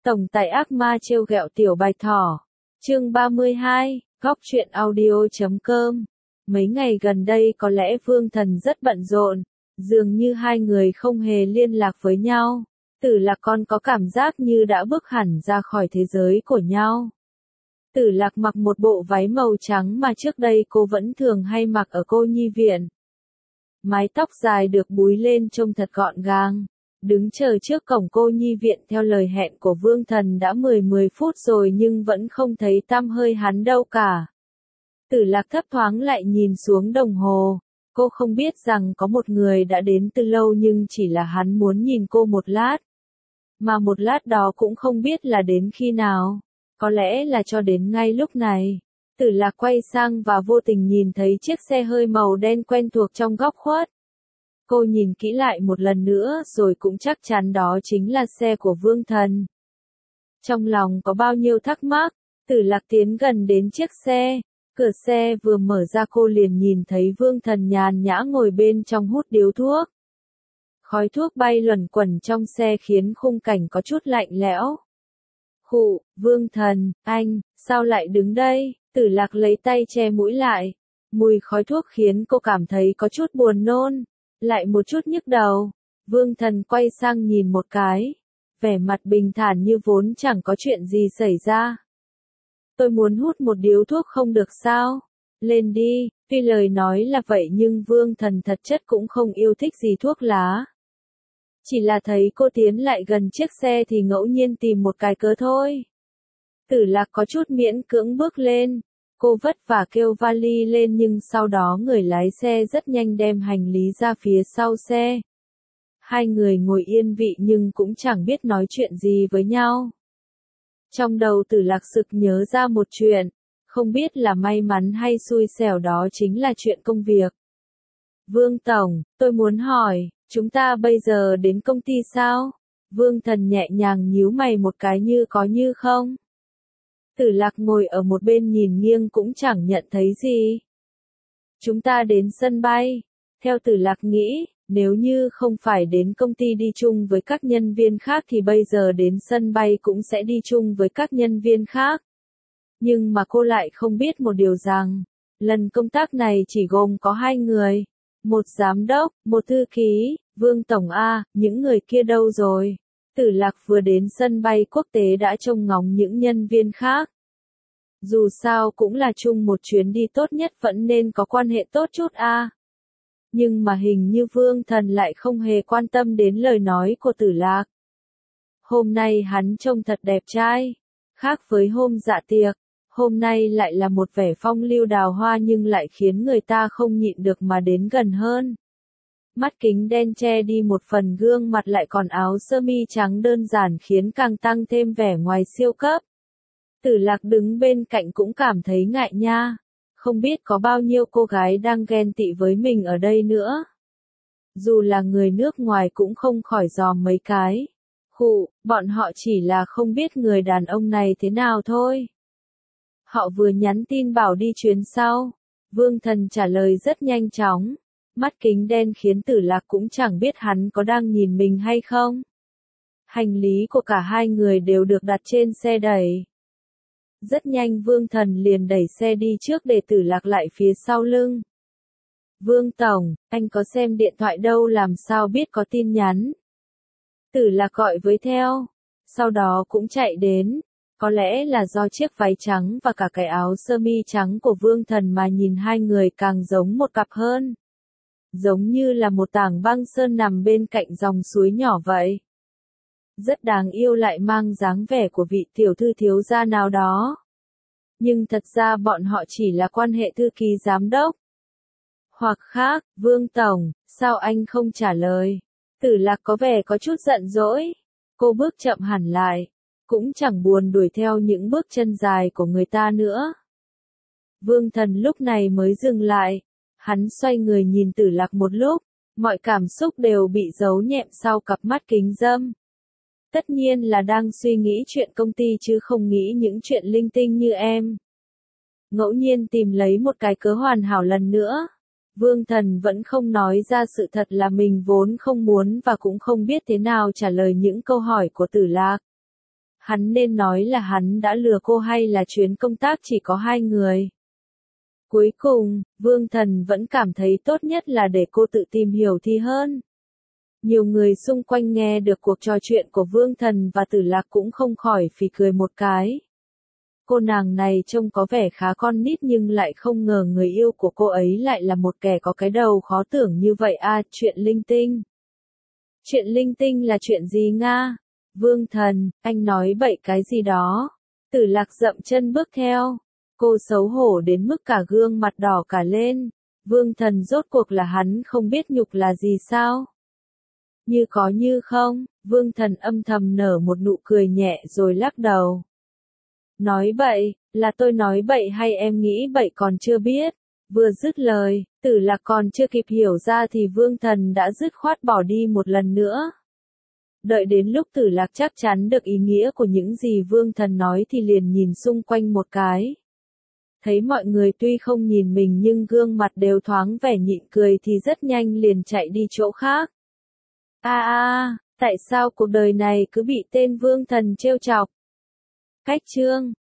Tổng tài ác ma trêu ghẹo tiểu bạch thỏ. Chương 32, góc truyện audio.com. Mấy ngày gần đây có lẽ Vương Thần rất bận rộn, dường như hai người không hề liên lạc với nhau. Tử Lạc còn có cảm giác như đã bước hẳn ra khỏi thế giới của nhau. Tử Lạc mặc một bộ váy màu trắng mà trước đây cô vẫn thường hay mặc ở cô nhi viện. Mái tóc dài được búi lên trông thật gọn gàng. Đứng chờ trước cổng cô nhi viện theo lời hẹn của Vương Thần đã 10 phút rồi nhưng vẫn không thấy tăm hơi hắn đâu cả. Tử Lạc thấp thoáng lại nhìn xuống đồng hồ. Cô không biết rằng có một người đã đến từ lâu nhưng chỉ là hắn muốn nhìn cô một lát. Mà một lát đó cũng không biết là đến khi nào. Có lẽ là cho đến ngay lúc này. Tử Lạc quay sang và vô tình nhìn thấy chiếc xe hơi màu đen quen thuộc trong góc khuất. Cô nhìn kỹ lại một lần nữa rồi cũng chắc chắn đó chính là xe của Vương Thần. Trong lòng có bao nhiêu thắc mắc, Tử Lạc tiến gần đến chiếc xe. Cửa xe vừa mở ra cô liền nhìn thấy Vương Thần nhàn nhã ngồi bên trong hút điếu thuốc. Khói thuốc bay luẩn quẩn trong xe khiến khung cảnh có chút lạnh lẽo. Khụ, Vương Thần, anh, sao lại đứng đây? Tử Lạc lấy tay che mũi lại. Mùi khói thuốc khiến cô cảm thấy có chút buồn nôn, lại một chút nhức đầu. Vương Thần quay sang nhìn một cái, vẻ mặt bình thản như vốn chẳng có chuyện gì xảy ra. Tôi muốn hút một điếu thuốc không được sao? Lên đi, tuy lời nói là vậy nhưng Vương Thần thật chất cũng không yêu thích gì thuốc lá. Chỉ là thấy cô tiến lại gần chiếc xe thì ngẫu nhiên tìm một cái cớ thôi. Tử Lạc có chút miễn cưỡng bước lên. Cô vất vả kêu vali lên nhưng sau đó người lái xe rất nhanh đem hành lý ra phía sau xe. Hai người ngồi yên vị nhưng cũng chẳng biết nói chuyện gì với nhau. Trong đầu Tử Lạc sực nhớ ra một chuyện, không biết là may mắn hay xui xẻo đó chính là chuyện công việc. Vương Tổng, tôi muốn hỏi, chúng ta bây giờ đến công ty sao? Vương Thần nhẹ nhàng nhíu mày một cái như có như không. Tử Lạc ngồi ở một bên nhìn nghiêng cũng chẳng nhận thấy gì. Chúng ta đến sân bay. Theo Tử Lạc nghĩ, nếu như không phải đến công ty đi chung với các nhân viên khác thì bây giờ đến sân bay cũng sẽ đi chung với các nhân viên khác. Nhưng mà cô lại không biết một điều rằng, lần công tác này chỉ gồm có hai người. Một giám đốc, một thư ký, Vương Tổng A, những người kia đâu rồi? Tử Lạc vừa đến sân bay quốc tế đã trông ngóng những nhân viên khác. Dù sao cũng là chung một chuyến đi tốt nhất vẫn nên có quan hệ tốt chút a. Nhưng mà hình như Vương Thần lại không hề quan tâm đến lời nói của Tử Lạc. Hôm nay hắn trông thật đẹp trai. Khác với hôm dạ tiệc, hôm nay lại là một vẻ phong lưu đào hoa nhưng lại khiến người ta không nhịn được mà đến gần hơn. Mắt kính đen che đi một phần gương mặt lại còn áo sơ mi trắng đơn giản khiến càng tăng thêm vẻ ngoài siêu cấp. Tử Lạc đứng bên cạnh cũng cảm thấy ngại nha. Không biết có bao nhiêu cô gái đang ghen tị với mình ở đây nữa. Dù là người nước ngoài cũng không khỏi dòm mấy cái. Khụ, bọn họ chỉ là không biết người đàn ông này thế nào thôi. Họ vừa nhắn tin bảo đi chuyến sau. Vương Thần trả lời rất nhanh chóng. Mắt kính đen khiến Tử Lạc cũng chẳng biết hắn có đang nhìn mình hay không. Hành lý của cả hai người đều được đặt trên xe đẩy. Rất nhanh Vương Thần liền đẩy xe đi trước để Tử Lạc lại phía sau lưng. Vương Tổng, anh có xem điện thoại đâu làm sao biết có tin nhắn. Tử Lạc gọi với theo. Sau đó cũng chạy đến. Có lẽ là do chiếc váy trắng và cả cái áo sơ mi trắng của Vương Thần mà nhìn hai người càng giống một cặp hơn. Giống như là một tảng băng sơn nằm bên cạnh dòng suối nhỏ vậy. Rất đáng yêu lại mang dáng vẻ của vị tiểu thư thiếu gia nào đó. Nhưng thật ra bọn họ chỉ là quan hệ thư ký giám đốc. Hoặc khác, Vương Tổng, sao anh không trả lời? Tử Lạc có vẻ có chút giận dỗi. Cô bước chậm hẳn lại. Cũng chẳng buồn đuổi theo những bước chân dài của người ta nữa. Vương Thần lúc này mới dừng lại. Hắn xoay người nhìn Tử Lạc một lúc. Mọi cảm xúc đều bị giấu nhẹm sau cặp mắt kính râm. Tất nhiên là đang suy nghĩ chuyện công ty chứ không nghĩ những chuyện linh tinh như em. Ngẫu nhiên tìm lấy một cái cớ hoàn hảo lần nữa. Vương Thần vẫn không nói ra sự thật là mình vốn không muốn và cũng không biết thế nào trả lời những câu hỏi của Tử Lạc. Hắn nên nói là hắn đã lừa cô hay là chuyến công tác chỉ có hai người. Cuối cùng, Vương Thần vẫn cảm thấy tốt nhất là để cô tự tìm hiểu thì hơn. Nhiều người xung quanh nghe được cuộc trò chuyện của Vương Thần và Tử Lạc cũng không khỏi phì cười một cái. Cô nàng này trông có vẻ khá con nít nhưng lại không ngờ người yêu của cô ấy lại là một kẻ có cái đầu khó tưởng như vậy à, chuyện linh tinh. Chuyện linh tinh là chuyện gì Nga? Vương Thần, anh nói bậy cái gì đó. Tử Lạc dậm chân bước theo. Cô xấu hổ đến mức cả gương mặt đỏ cả lên. Vương Thần rốt cuộc là hắn không biết nhục là gì sao? Như có như không, Vương Thần âm thầm nở một nụ cười nhẹ rồi lắc đầu. Nói bậy, là tôi nói bậy hay em nghĩ bậy còn chưa biết. Vừa dứt lời, Tử Lạc còn chưa kịp hiểu ra thì Vương Thần đã dứt khoát bỏ đi một lần nữa. Đợi đến lúc Tử Lạc chắc chắn được ý nghĩa của những gì Vương Thần nói thì liền nhìn xung quanh một cái. Thấy mọi người tuy không nhìn mình nhưng gương mặt đều thoáng vẻ nhịn cười thì rất nhanh liền chạy đi chỗ khác. Tại sao cuộc đời này cứ bị tên Vương Thần trêu chọc? Cách chương